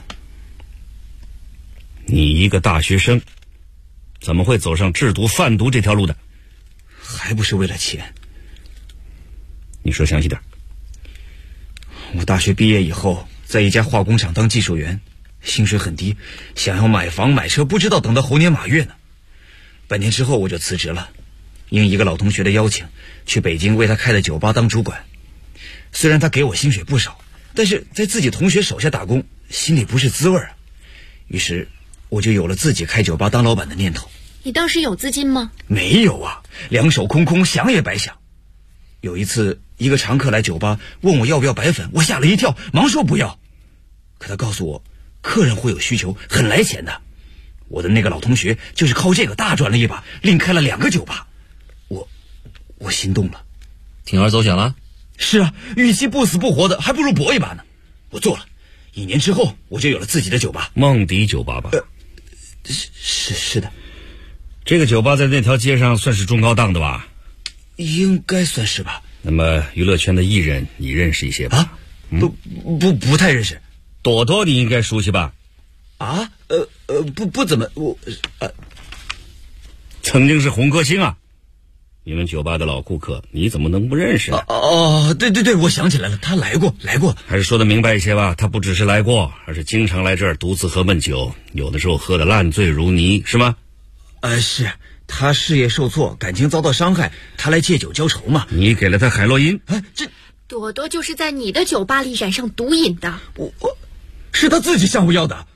你一个大学生，怎么会走上制毒贩毒这条路的？ 还不是为了钱。 你说详细点。 我大学毕业以后，在一家化工厂当技术员，薪水很低，想要买房买车，不知道等到猴年马月呢。半年之后我就辞职了，应一个老同学的邀请，去北京为他开的酒吧当主管。虽然他给我薪水不少，但是在自己同学手下打工，心里不是滋味啊。于是我就有了自己开酒吧当老板的念头。 你当时有资金吗？ 没有啊，两手空空，想也白想。有一次，一个常客来酒吧问我要不要白粉，我吓了一跳，忙说不要。可他告诉我，客人会有需求，很来钱的。我的那个老同学就是靠这个大赚了一把，另开了2个酒吧。我心动了。 铤而走险了？ 是啊，与其不死不活的，还不如搏一把呢。我做了，1年之后我就有了自己的酒吧， 梦迪酒吧吧？ 是的。 这个酒吧在那条街上算是中高档的吧？ 应该算是吧。 那么娱乐圈的艺人你认识一些吧？ 啊，不太认识。 朵朵你应该熟悉吧？ 啊，不怎么， 曾经是红歌星啊，你们酒吧的老顾客，你怎么能不认识呢？ 对，我想起来了，他来过。 还是说得明白一些吧，他不只是来过，而是经常来这儿独自喝闷酒，有的时候喝得烂醉如泥，是吗？ 是。他事业受挫，感情遭到伤害，他来借酒浇愁嘛。 你给了他海洛因？ 朵朵就是在你的酒吧里染上毒瘾的。 我是他自己向我要的。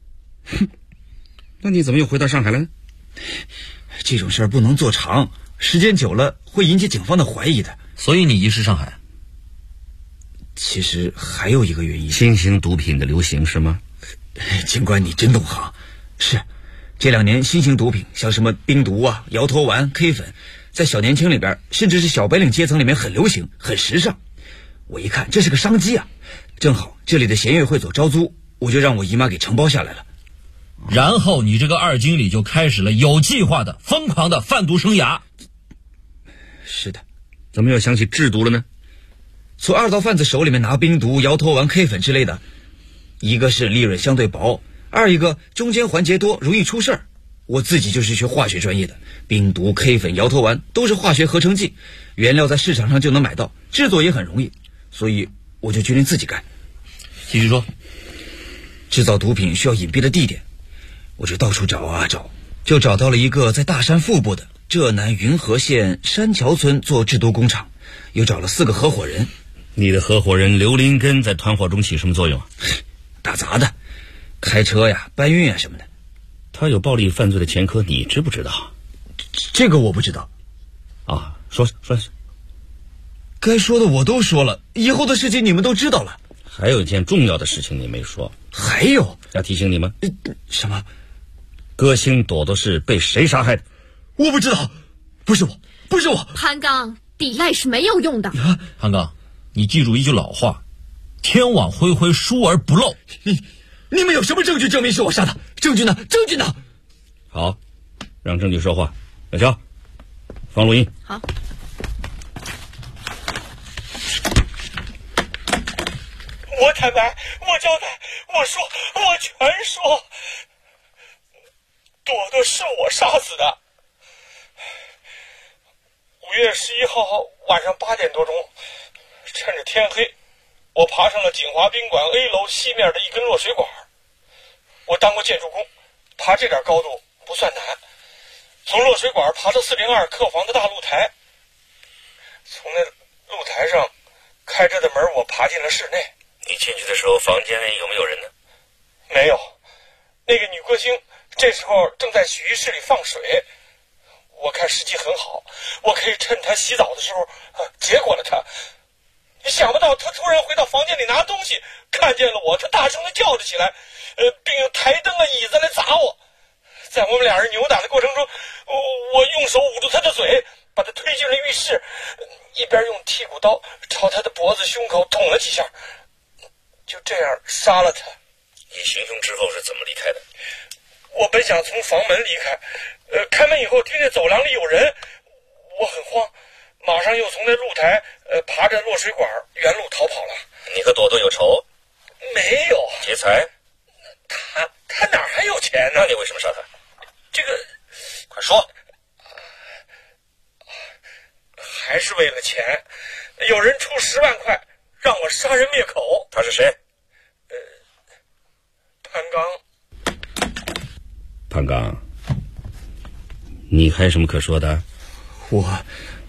那你怎么又回到上海了呢？ 这种事儿不能做长，时间久了会引起警方的怀疑的。 所以你移师上海？ 其实还有一个原因。 新型毒品的流行是吗？ 警官你真懂行。是。这2年新型毒品，像什么冰毒啊、摇头丸、K 粉，在小年轻里边，甚至是小白领阶层里面很流行、很时尚。我一看这是个商机啊，正好这里的弦乐会所招租，我就让我姨妈给承包下来了。 然后你这个二经理就开始了有计划的、疯狂的贩毒生涯。 是的。 怎么又想起制毒了呢？ 从2道贩子手里面拿冰毒、摇头丸、K 粉之类的，一个是利润相对薄，二一个中间环节多，容易出事儿。我自己就是学化学专业的，冰毒、K 粉、摇头丸都是化学合成剂，原料在市场上就能买到，制作也很容易，所以我就决定自己干。 继续说。 制造毒品需要隐蔽的地点，我就到处找啊找，就找到了一个在大山腹部的浙南云和县山桥村做制毒工厂，又找了4个合伙人。 你的合伙人刘林根在团伙中起什么作用啊？ 打杂的，开车呀、搬运呀什么的。 他有暴力犯罪的前科，你知不知道？ 这个我不知道。 啊，说。 该说的我都说了，以后的事情你们都知道了。 还有一件重要的事情你没说。 还有？ 要提醒你吗？ 什么？ 歌星朵朵是被谁杀害的？ 我不知道，不是我。 潘刚，抵赖是没有用的。 潘刚，你记住一句老话，天网恢恢，疏而不漏。 你们有什么证据证明是我杀的？证据呢？ 好，让证据说话。小乔，放录音。 好。 我坦白，我交代，我说，我全说。朵朵是我杀死的。5月11号晚上8点多钟，趁着天黑，我爬上了锦华宾馆 A 楼西面的一根落水管。我当过建筑工，爬这点高度不算难。 从落水管爬到402客房的大露台，从那露台上开着的门，我爬进了室内。 你进去的时候，房间里有没有人呢？ 没有，那个女歌星这时候正在洗浴室里放水。我看时机很好，我可以趁她洗澡的时候结果了她。想不到她突然回到房间里拿东西，看见了我，她大声地叫了起来，并用台灯椅子来砸我。在我们俩人扭打的过程中，我用手捂住她的嘴，把她推进了浴室，一边用剔骨刀朝她的脖子、胸口捅了几下，就这样杀了她。 你行凶之后是怎么离开的？ 我本想从房门离开，开门以后听见走廊里有人，我很慌，马上又从那露台爬着落水管原路逃跑了。 你和朵朵有仇？ 没有。 劫财？ 他哪还有钱呢？ 那你为什么杀他？ 这个， 快说。 还是为了钱，有人出10万块让我杀人灭口。 他是谁？ 潘刚。 潘刚，你还有什么可说的？ 我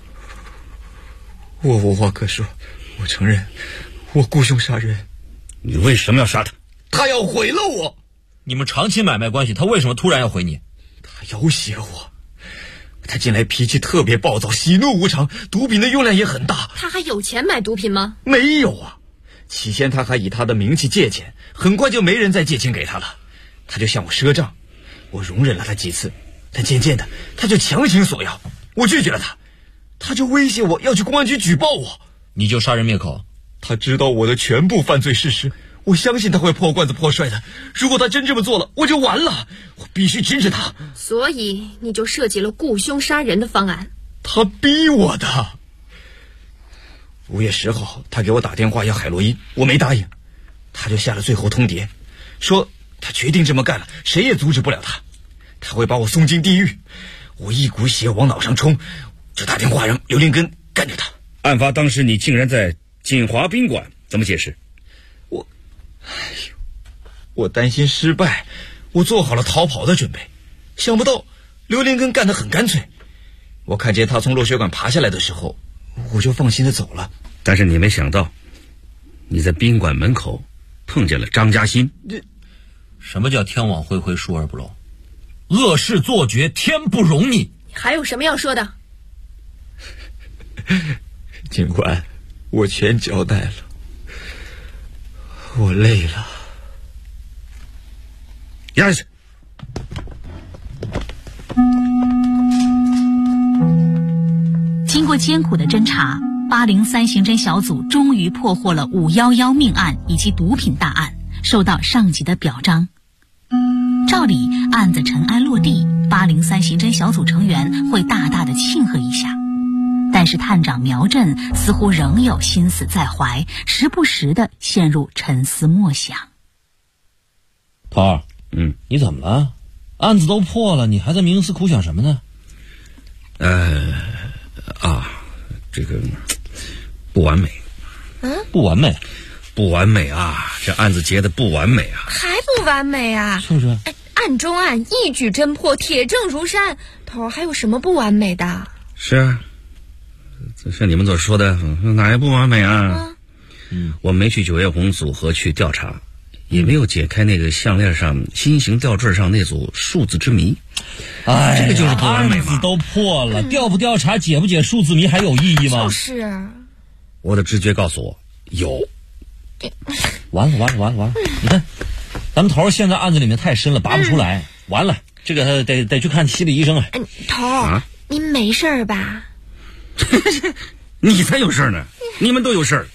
无话可说，我承认我雇凶杀人。 你为什么要杀他？ 他要毁了我。 你们长期买卖关系，他为什么突然要毁你？ 他要挟我。他近来脾气特别暴躁，喜怒无常，毒品的用量也很大。 他还有钱买毒品吗？ 没有啊，起先他还以他的名气借钱，很快就没人再借钱给他了。他就向我赊账，我容忍了他几次，但渐渐的他就强行索要，我拒绝了他，他就威胁我要去公安局举报我。 你就杀人灭口？ 他知道我的全部犯罪事实，我相信他会破罐子破摔的。如果他真这么做了，我就完了，我必须制止他。 所以你就设计了雇凶杀人的方案？ 他逼我的。5月10号他给我打电话要海洛因，我没答应，他就下了最后通牒，说他决定这么干了，谁也阻止不了他，他会把我送进地狱。我一股血往脑上冲，就打电话让刘连根干掉他。 案发当时你竟然在锦华宾馆，怎么解释？ 我担心失败，我做好了逃跑的准备，想不到刘连根干得很干脆。我看见他从落水管爬下来的时候，我就放心的走了。 但是你没想到，你在宾馆门口碰见了张嘉欣。 什么叫天网恢恢，疏而不漏？恶事做绝，天不容你。 还有什么要说的？ 警官，我全交代了，我累了。 压下去。 经过艰苦的侦查，803刑侦小组终于破获了511命案以及毒品大案，受到上级的表彰。照理，案子尘埃落地，803刑侦小组成员会大大的庆贺一下。但是探长苗震似乎仍有心思在怀，时不时的陷入沉思默想。 头儿，你怎么了？案子都破了，你还在冥思苦想什么呢？ 这个不完美。 不完美？ 不完美啊！这案子结得不完美啊！ 还不完美啊？ 是不是？ 案中案一举侦破，铁证如山，头儿还有什么不完美的？ 是啊，像你们所说的，哪也不完美啊。我没去九月红组合去调查，也没有解开那个项链上心形吊坠上那组数字之谜。这个就是不完美嘛。 案子都破了，调不调查，解不解数字谜还有意义吗？ 就是啊。 我的直觉告诉我有。 完了！你看，咱们头现在案子里面太深了，拔不出来。完了，这个得去看心理医生了。 头，您没事吧？ 你才有事呢，你们都有事。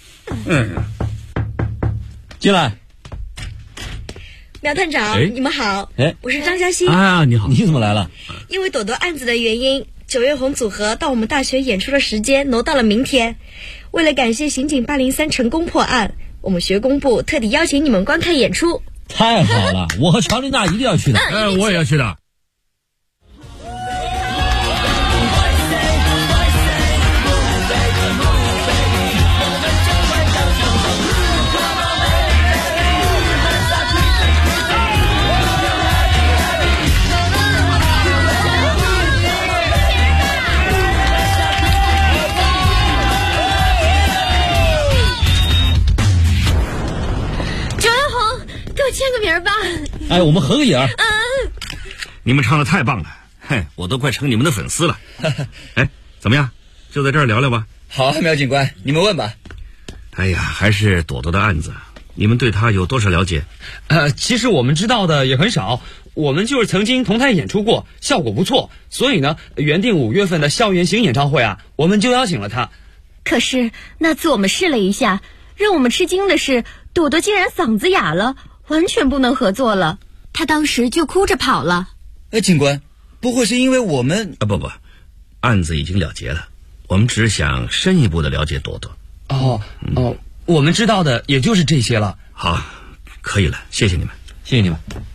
进来。 苗探长，你们好。我是张嘉欣。 你好。你怎么来了？ 因为朵朵案子的原因，九月红组合到我们大学演出的时间挪到了明天。为了感谢刑警803成功破案，我们学工部特地邀请你们观看演出。 太好了，我和乔琳娜一定要去的。 我也要去的。 个名吧。 哎，我们合个影。 你们唱的太棒了，嘿，我都快成你们的粉丝了。哎，怎么样？就在这儿聊聊吧。 好啊，苗警官，你们问吧。 哎呀，还是朵朵的案子，你们对她有多少了解？ 其实我们知道的也很少，我们就是曾经同台演出过，效果不错，所以呢，原定5月份的校园型演唱会啊，我们就邀请了她。 可是那次我们试了一下，让我们吃惊的是，朵朵竟然嗓子哑了，完全不能合作了。她当时就哭着跑了。 警官，不会是因为我们…… 不，案子已经了结了，我们只想深一步的了解朵朵。 我们知道的也就是这些了。 好，可以了，谢谢你们， 谢谢你们。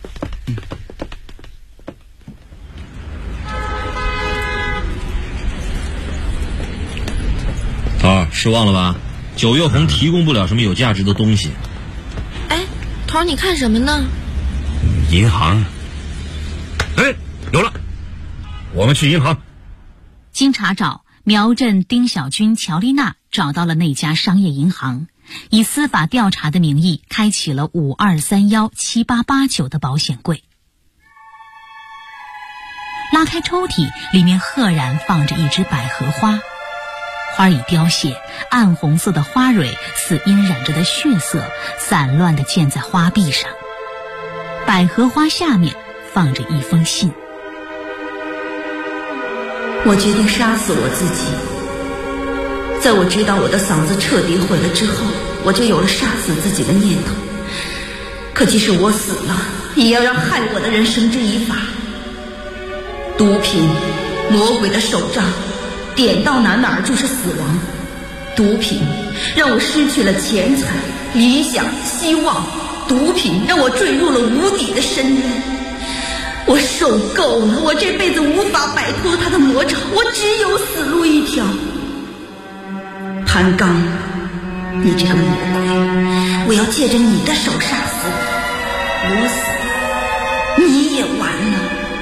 头儿，失望了吧？九月红提供不了什么有价值的东西。 哎，头儿，你看什么呢？ 银行。哎，有了，我们去银行。 经查找，苗振、丁小军、乔丽娜找到了那家商业银行，以司法调查的名义开启了52317889的保险柜。拉开抽屉，里面赫然放着一只百合花，花已凋谢，暗红色的花蕊似晕染着的血色，散乱地溅在花壁上。百合花下面放着一封信。 我决定杀死我自己。在我知道我的嗓子彻底毁了之后，我就有了杀死自己的念头。可即使我死了，也要让害我的人绳之以法。毒品，魔鬼的手杖，点到哪就是死亡。毒品让我失去了钱财、理想、希望，毒品让我坠入了无底的深渊。我受够了，我这辈子无法摆脱他的魔爪，我只有死路一条。潘刚，你这个魔鬼，我要借着你的手杀死你，我死了，你也完了。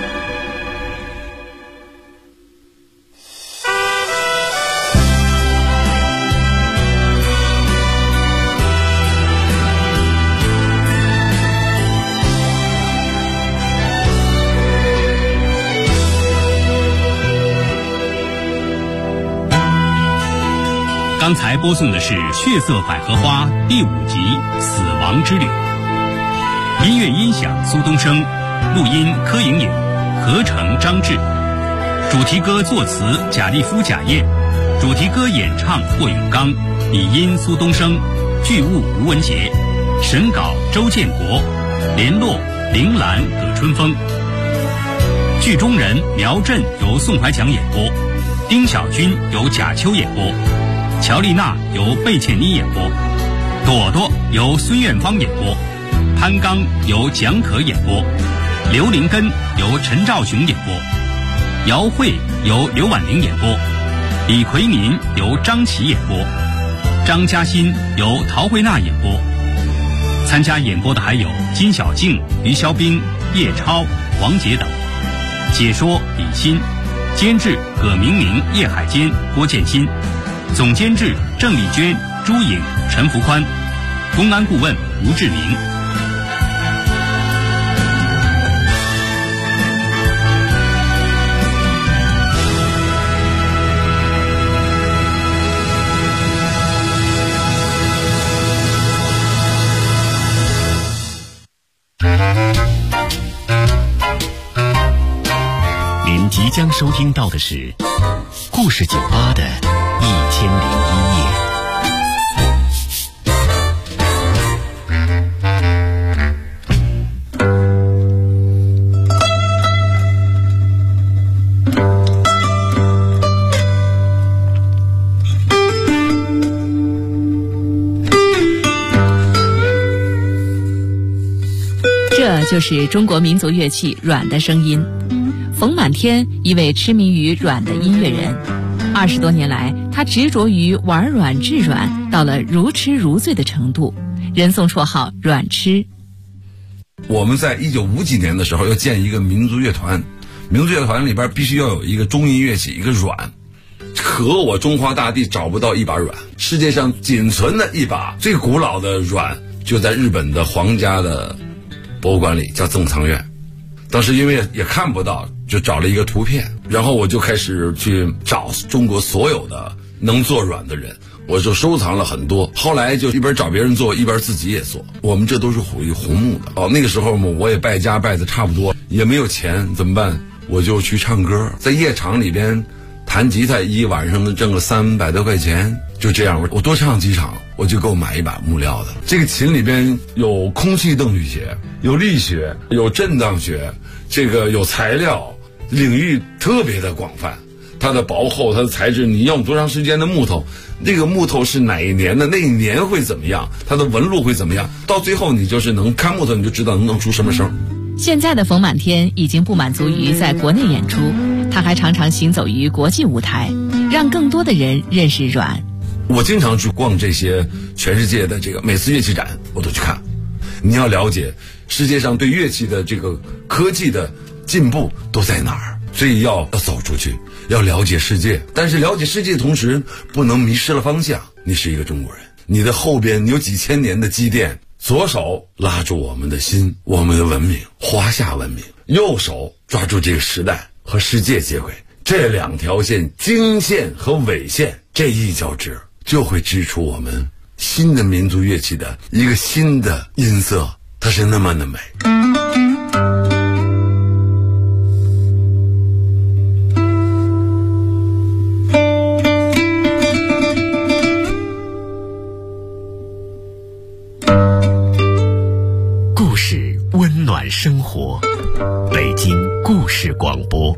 刚才播送的是《血色百合花》第5集《死亡之旅》，音乐音响苏东升，录音柯莹莹，合成张志，主题歌作词贾立夫、贾燕，主题歌演唱霍永刚，拟音苏东升，剧务吴文杰，审稿周建国，联络铃兰、葛春风。剧中人苗振由宋怀强演播，丁小军由贾秋演播，乔丽娜由贝茜妮演播，朵朵由孙艳芳演播，潘刚由蒋可演播，刘林根由陈兆雄演播，姚慧由刘婉玲演播，李奎民由张琪演播，张嘉欣由陶慧娜演播。参加演播的还有金小静、于肖冰、叶超、王杰等。解说李欣，监制葛明明、叶海坚、郭建新，总监制郑丽娟、朱颖、陈福宽，公安顾问吴志明。 您即将收听到的是故事酒吧的1001夜。 这就是中国民族乐器阮的声音。冯满天，一位痴迷于阮的音乐人，20多年来，他执着于玩阮治阮，到了如痴如醉的程度，人送绰号阮痴。 我们在1950几年的时候要建一个民族乐团，民族乐团里边必须要有一个中音乐器，一个阮。可我中华大地找不到一把阮，世界上仅存的一把最古老的阮就在日本的皇家的博物馆里，叫赠藏院。当时因为也看不到，就找了一个图片，然后我就开始去找中国所有的能做软的人，我就收藏了很多。后来就一边找别人做，一边自己也做。我们这都是属于红木的。那个时候嘛，我也败家败的差不多，也没有钱，怎么办？我就去唱歌，在夜场里边弹吉他，一晚上能挣个300多块钱。就这样，我多唱几场，我就够买一把木料的。这个琴里边有空气动力学，有力学，有震荡学，这个有材料，领域特别的广泛。它的薄厚，它的材质，你用多长时间的木头，这个木头是哪一年的，那一年会怎么样，它的纹路会怎么样，到最后你就是能看木头，你就知道能弄出什么声。 现在的冯满天已经不满足于在国内演出，他还常常行走于国际舞台，让更多的人认识阮。 我经常去逛这些全世界的这个每次乐器展，我都去看。你要了解世界上对乐器的这个科技的进步都在哪儿，所以要走出去，要了解世界。但是了解世界的同时，不能迷失了方向。你是一个中国人，你的后边有几千年的积淀，左手拉住我们的心，我们的文明，华夏文明；右手抓住这个时代和世界接轨。这两条线，经线和纬线，这一交织，就会织出我们新的民族乐器的一个新的音色，它是那么的美。 故事温暖生活，北京故事广播。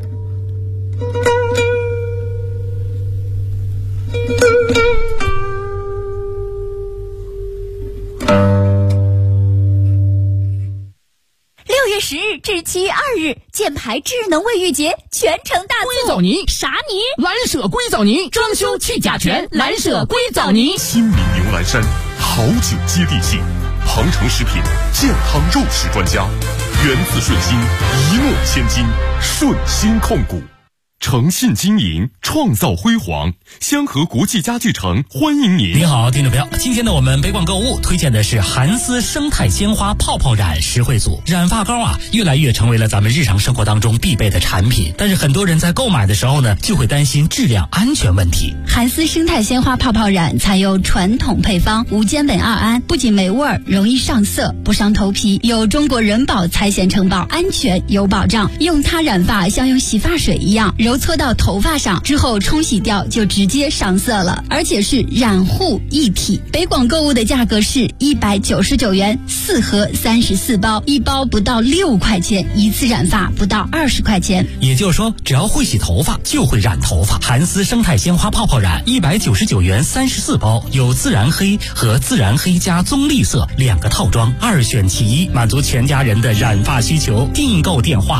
6月10日至7月2日，箭牌智能卫浴节全程大促。 硅藻泥啥泥？ 蓝舍硅藻泥，装修去甲醛，蓝舍硅藻泥。 新米牛栏山，好酒接地气。鹏城食品健康肉食专家，源自顺心，一诺千金，顺心控股。诚信经营，创造辉煌。香河国际家具城欢迎您。 您好，听众朋友，今天呢，我们北广购物推荐的是韩丝生态鲜花泡泡染实惠组。染发膏啊，越来越成为了咱们日常生活当中必备的产品，但是很多人在购买的时候呢，就会担心质量安全问题。 韩丝生态鲜花泡泡染采用传统配方无间苯二胺，不仅没味儿，容易上色，不伤头皮，有中国人保财险承保，安全有保障。用它染发像用洗发水一样，揉搓到头发上之后冲洗掉就直接上色了，而且是染护一体。北广购物的价格是199元，4盒34包，一包不到6块钱，一次染发不到20块钱。 也就是说，只要会洗头发就会染头发。韩丝生态鲜花泡泡染199元34包，有自然黑和自然黑加棕绿色2个套装，2选其一，满足全家人的染发需求。订购电话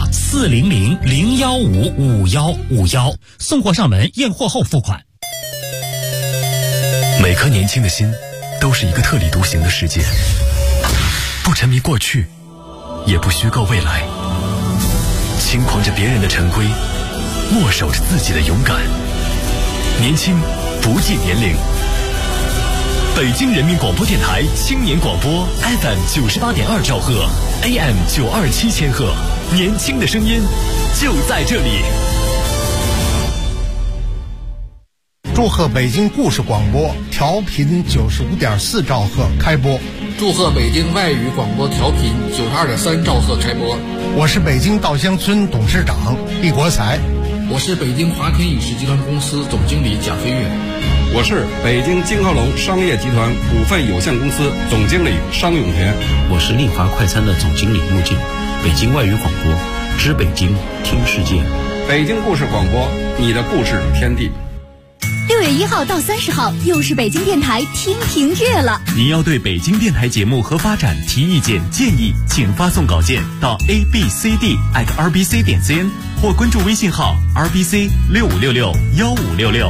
400-015-5151，送货上门，验货后付款。 每颗年轻的心都是一个特立独行的世界，不沉迷过去，也不虚构未来，轻狂着别人的陈规，握手着自己的勇敢。年轻不计年龄。北京人民广播电台青年广播 FM 98.2兆赫 AM 927千赫，年轻的声音就在这里。 祝贺北京故事广播调频95.4兆赫开播。 祝贺北京外语广播调频92.3兆赫开播。 我是北京稻香村董事长毕国才。 我是北京华天影视集团公司总经理贾飞跃。 我是北京金鹤楼商业集团股份有限公司总经理商永田。 我是丽华快餐的总经理穆静。北京外语广播，知北京，听世界。 北京故事广播，你的故事天地。 6月1号到30号，又是北京电台听评月了。 您要对北京电台节目和发展提意见建议，请发送稿件到 abcd@rbc.cn 或关注微信号 rbc65661566。